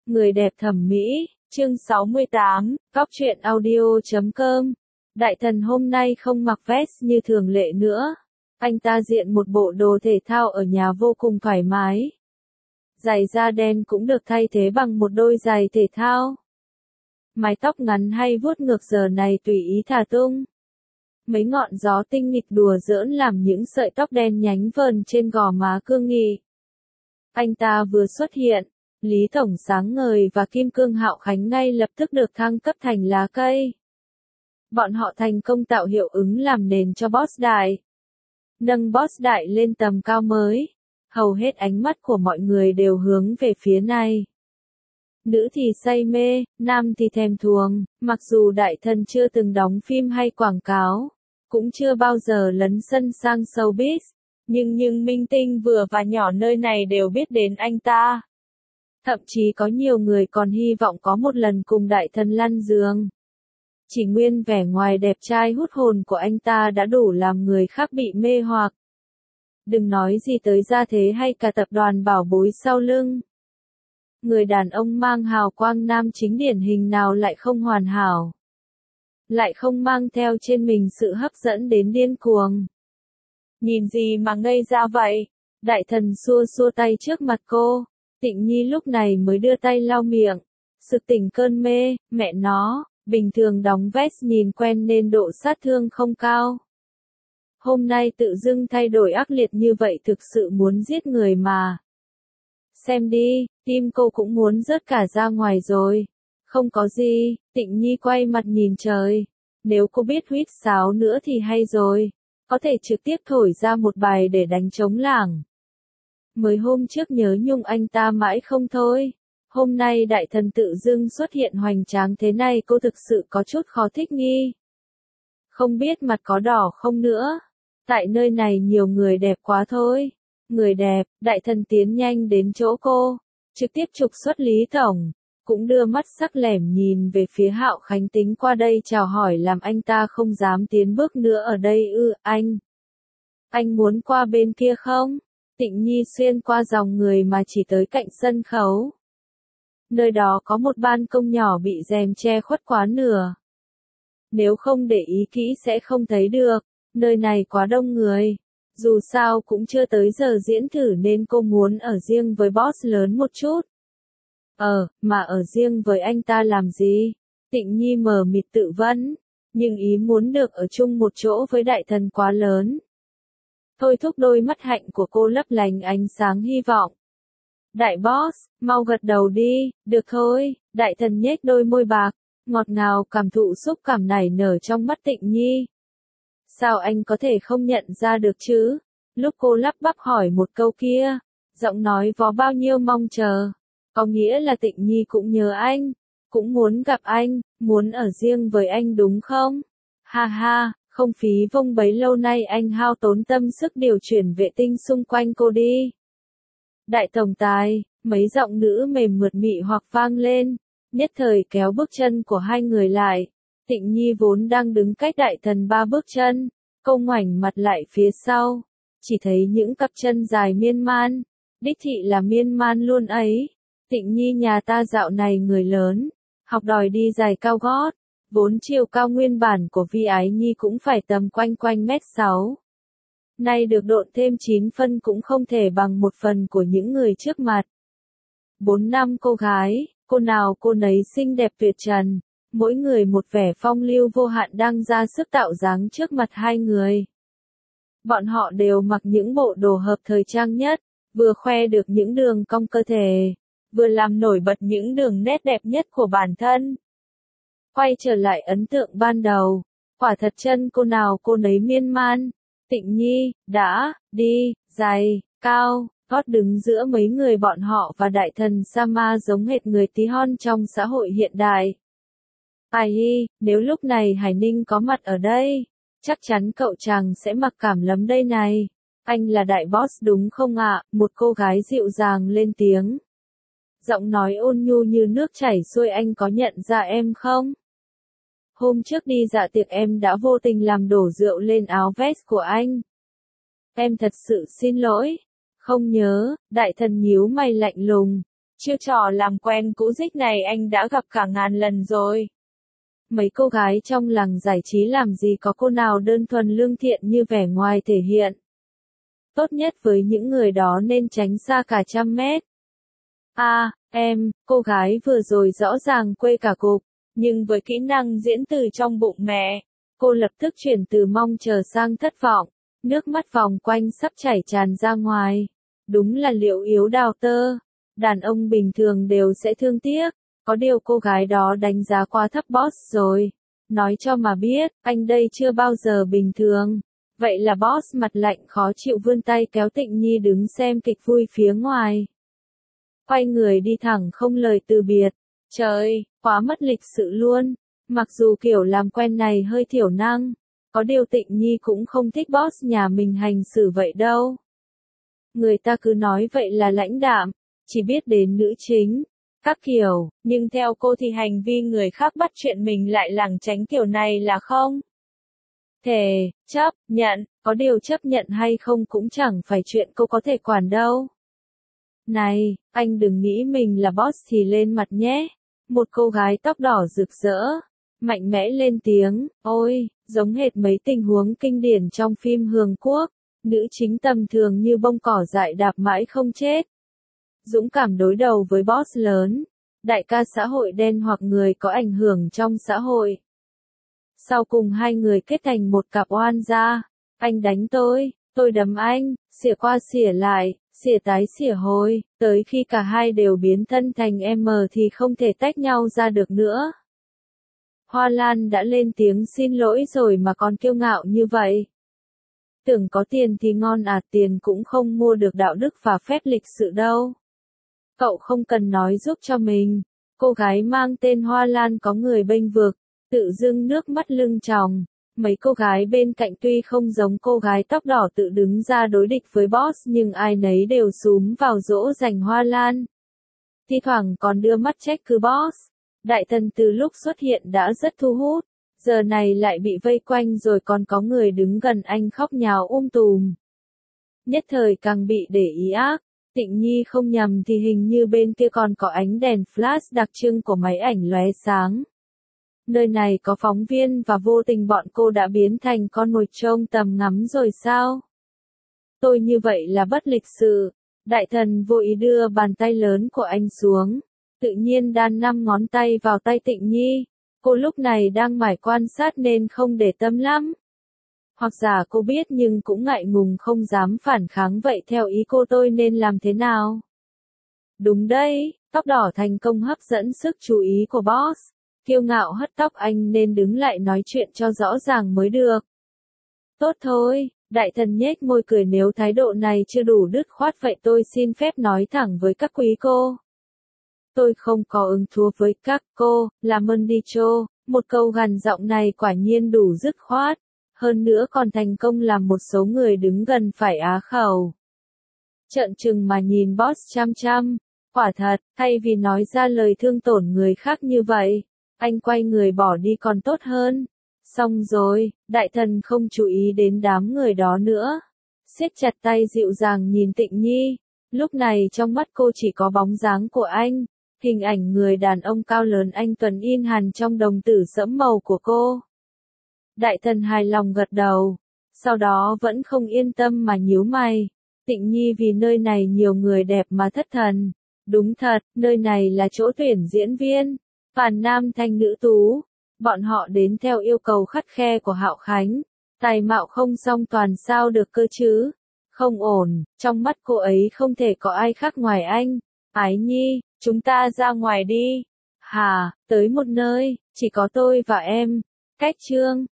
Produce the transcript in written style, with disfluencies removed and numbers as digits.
Người đẹp thẩm mỹ, chương 68, Góc truyện audio.com. Đại thần hôm nay không mặc vest như thường lệ nữa. Anh ta diện một bộ đồ thể thao ở nhà vô cùng thoải mái. Giày da đen cũng được thay thế bằng một đôi giày thể thao. Mái tóc ngắn hay vuốt ngược giờ này tùy ý thả tung. Mấy ngọn gió tinh nghịch đùa giỡn làm những sợi tóc đen nhánh vờn trên gò má cương nghị. Anh ta vừa xuất hiện, Lý Tổng sáng ngời và Kim Cương Hạo Khánh ngay lập tức được thăng cấp thành lá cây. Bọn họ thành công tạo hiệu ứng làm nền cho Boss Đại. Nâng Boss Đại lên tầm cao mới. Hầu hết ánh mắt của mọi người đều hướng về phía này. Nữ thì say mê, nam thì thèm thuồng, mặc dù đại thần chưa từng đóng phim hay quảng cáo, cũng chưa bao giờ lấn sân sang showbiz, nhưng minh tinh vừa và nhỏ nơi này đều biết đến anh ta. Thậm chí có nhiều người còn hy vọng có một lần cùng đại thần lăn giường. Chỉ nguyên vẻ ngoài đẹp trai hút hồn của anh ta đã đủ làm người khác bị mê hoặc. Đừng nói gì tới gia thế hay cả tập đoàn bảo bối sau lưng. Người đàn ông mang hào quang nam chính điển hình nào lại không hoàn hảo. Lại không mang theo trên mình sự hấp dẫn đến điên cuồng. Nhìn gì mà ngây ra vậy? Đại thần xua xua tay trước mặt cô. Tịnh Nhi lúc này mới đưa tay lau miệng. Sực tỉnh cơn mê, mẹ nó, bình thường đóng vest nhìn quen nên độ sát thương không cao. Hôm nay tự dưng thay đổi ác liệt như vậy thực sự muốn giết người mà. Xem đi, tim cô cũng muốn rớt cả ra ngoài rồi. Không có gì, Tịnh Nhi quay mặt nhìn trời. Nếu cô biết huýt sáo nữa thì hay rồi. Có thể trực tiếp thổi ra một bài để đánh trống lảng. Mới hôm trước nhớ nhung anh ta mãi không thôi. Hôm nay đại thần tự dưng xuất hiện hoành tráng thế này cô thực sự có chút khó thích nghi. Không biết mặt có đỏ không nữa. Tại nơi này nhiều người đẹp quá thôi. Người đẹp, đại thần tiến nhanh đến chỗ cô. Trực tiếp trục xuất Lý Tổng. Cũng đưa mắt sắc lẻm nhìn về phía Hạo Khánh tính qua đây chào hỏi làm anh ta không dám tiến bước nữa ở đây anh. Anh muốn qua bên kia không? Tịnh Nhi xuyên qua dòng người mà chỉ tới cạnh sân khấu. Nơi đó có một ban công nhỏ bị rèm che khuất quá nửa. Nếu không để ý kỹ sẽ không thấy được, nơi này quá đông người. Dù sao cũng chưa tới giờ diễn thử nên cô muốn ở riêng với boss lớn một chút. Mà ở riêng với anh ta làm gì? Tịnh Nhi mờ mịt tự vấn, nhưng ý muốn được ở chung một chỗ với đại thần quá lớn. Thôi thúc đôi mắt hạnh của cô lấp lánh ánh sáng hy vọng. Đại boss, mau gật đầu đi, được thôi, đại thần nhếch đôi môi bạc, ngọt ngào cảm thụ xúc cảm nảy nở trong mắt Tịnh Nhi. Sao anh có thể không nhận ra được chứ? Lúc cô lắp bắp hỏi một câu kia, giọng nói vó bao nhiêu mong chờ. Có nghĩa là Tịnh Nhi cũng nhớ anh, cũng muốn gặp anh, muốn ở riêng với anh đúng không? Ha ha, không phí vông bấy lâu nay anh hao tốn tâm sức điều chuyển vệ tinh xung quanh cô đi. Đại tổng tài, mấy giọng nữ mềm mượt mị hoặc vang lên, nhất thời kéo bước chân của hai người lại. Tịnh Nhi vốn đang đứng cách đại thần 3 bước chân, cô ngoảnh mặt lại phía sau, chỉ thấy những cặp chân dài miên man, đích thị là miên man luôn ấy. Tịnh Nhi nhà ta dạo này người lớn, học đòi đi giày cao gót, vốn chiều cao nguyên bản của Vi Ái Nhi cũng phải tầm quanh 1m6. Nay được độn thêm 9 phân cũng không thể bằng 1 phần của những người trước mặt. 4 năm cô gái, cô nào cô nấy xinh đẹp tuyệt trần, mỗi người một vẻ phong lưu vô hạn đang ra sức tạo dáng trước mặt hai người. Bọn họ đều mặc những bộ đồ hợp thời trang nhất, vừa khoe được những đường cong cơ thể, vừa làm nổi bật những đường nét đẹp nhất của bản thân. Quay trở lại ấn tượng ban đầu, quả thật chân cô nào cô nấy miên man. Tịnh Nhi, đã, đi, giày, cao, gót đứng giữa mấy người bọn họ và đại thần Sama giống hệt người tí hon trong xã hội hiện đại. Ai hi, nếu lúc này Hải Ninh có mặt ở đây, chắc chắn cậu chàng sẽ mặc cảm lắm đây này. Anh là đại boss đúng không ạ? Một cô gái dịu dàng lên tiếng. Giọng nói ôn nhu như nước chảy xuôi anh có nhận ra em không? Hôm trước đi dạ tiệc em đã vô tình làm đổ rượu lên áo vest của anh. Em thật sự xin lỗi. Không nhớ, đại thần nhíu mày lạnh lùng. Chiêu trò làm quen cũ dích này anh đã gặp cả ngàn lần rồi. Mấy cô gái trong làng giải trí làm gì có cô nào đơn thuần lương thiện như vẻ ngoài thể hiện. Tốt nhất với những người đó nên tránh xa cả 100 mét. Em, cô gái vừa rồi rõ ràng quê cả cục, nhưng với kỹ năng diễn từ trong bụng mẹ, cô lập tức chuyển từ mong chờ sang thất vọng, nước mắt vòng quanh sắp chảy tràn ra ngoài. Đúng là liệu yếu đào tơ, đàn ông bình thường đều sẽ thương tiếc, có điều cô gái đó đánh giá quá thấp boss rồi. Nói cho mà biết, anh đây chưa bao giờ bình thường. Vậy là boss mặt lạnh khó chịu vươn tay kéo Tịnh Nhi đứng xem kịch vui phía ngoài. Quay người đi thẳng không lời từ biệt. Trời, quá mất lịch sự luôn. Mặc dù kiểu làm quen này hơi thiểu năng, có điều Tịnh Nhi cũng không thích boss nhà mình hành xử vậy đâu. Người ta cứ nói vậy là lãnh đạm, chỉ biết đến nữ chính, các kiểu, nhưng theo cô thì hành vi người khác bắt chuyện mình lại lảng tránh kiểu này là không thể chấp nhận, có điều chấp nhận hay không cũng chẳng phải chuyện cô có thể quản đâu. Này, anh đừng nghĩ mình là boss thì lên mặt nhé. Một cô gái tóc đỏ rực rỡ, mạnh mẽ lên tiếng, ôi, giống hệt mấy tình huống kinh điển trong phim Hàn Quốc, nữ chính tầm thường như bông cỏ dại đạp mãi không chết. Dũng cảm đối đầu với boss lớn, đại ca xã hội đen hoặc người có ảnh hưởng trong xã hội. Sau cùng hai người kết thành một cặp oan gia, anh đánh tôi đấm anh, xỉa qua xỉa lại, xỉa tái xỉa hồi, tới khi cả hai đều biến thân thành M thì không thể tách nhau ra được nữa. Hoa Lan đã lên tiếng xin lỗi rồi mà còn kiêu ngạo như vậy. Tưởng có tiền thì ngon à, tiền cũng không mua được đạo đức và phép lịch sự đâu. Cậu không cần nói giúp cho mình. Cô gái mang tên Hoa Lan có người bênh vực, tự dưng nước mắt lưng tròng. Mấy cô gái bên cạnh tuy không giống cô gái tóc đỏ tự đứng ra đối địch với boss nhưng ai nấy đều xúm vào dỗ dành Hoa Lan. Thi thoảng còn đưa mắt trách cứ boss. Đại thần từ lúc xuất hiện đã rất thu hút, giờ này lại bị vây quanh rồi còn có người đứng gần anh khóc nhào tùm. Nhất thời càng bị để ý ác. Tịnh Nhi không nhầm thì hình như bên kia còn có ánh đèn flash đặc trưng của máy ảnh lóe sáng. Nơi này có phóng viên và vô tình bọn cô đã biến thành con mồi trông tầm ngắm rồi sao? Tôi như vậy là bất lịch sự. Đại thần vô ý đưa bàn tay lớn của anh xuống, tự nhiên đan 5 ngón tay vào tay Tịnh Nhi. Cô lúc này đang mải quan sát nên không để tâm lắm. Hoặc giả cô biết nhưng cũng ngại ngùng không dám phản kháng, vậy theo ý cô tôi nên làm thế nào? Đúng đấy, tóc đỏ thành công hấp dẫn sức chú ý của boss. Kiêu ngạo hất tóc anh nên đứng lại nói chuyện cho rõ ràng mới được. Tốt thôi, đại thần nhếch môi cười, nếu thái độ này chưa đủ dứt khoát vậy tôi xin phép nói thẳng với các quý cô. Tôi không có hứng thú với các cô, làm ơn đi chô. Một câu gằn giọng này quả nhiên đủ dứt khoát. Hơn nữa còn thành công làm một số người đứng gần phải á khẩu. Trợn trừng mà nhìn boss chăm chăm. Quả thật, thay vì nói ra lời thương tổn người khác như vậy, anh quay người bỏ đi còn tốt hơn. Xong rồi, đại thần không chú ý đến đám người đó nữa. Siết chặt tay dịu dàng nhìn Tịnh Nhi. Lúc này trong mắt cô chỉ có bóng dáng của anh. Hình ảnh người đàn ông cao lớn anh tuấn in hằn trong đồng tử sẫm màu của cô. Đại thần hài lòng gật đầu. Sau đó vẫn không yên tâm mà nhíu mày. Tịnh Nhi vì nơi này nhiều người đẹp mà thất thần. Đúng thật, nơi này là chỗ tuyển diễn viên. Phàn nam thanh nữ tú. Bọn họ đến theo yêu cầu khắt khe của Hạo Khánh. Tài mạo không song toàn sao được cơ chứ. Không ổn, trong mắt cô ấy không thể có ai khác ngoài anh. Ái Nhi, chúng ta ra ngoài đi. Hà, tới một nơi, chỉ có tôi và em. Cách chương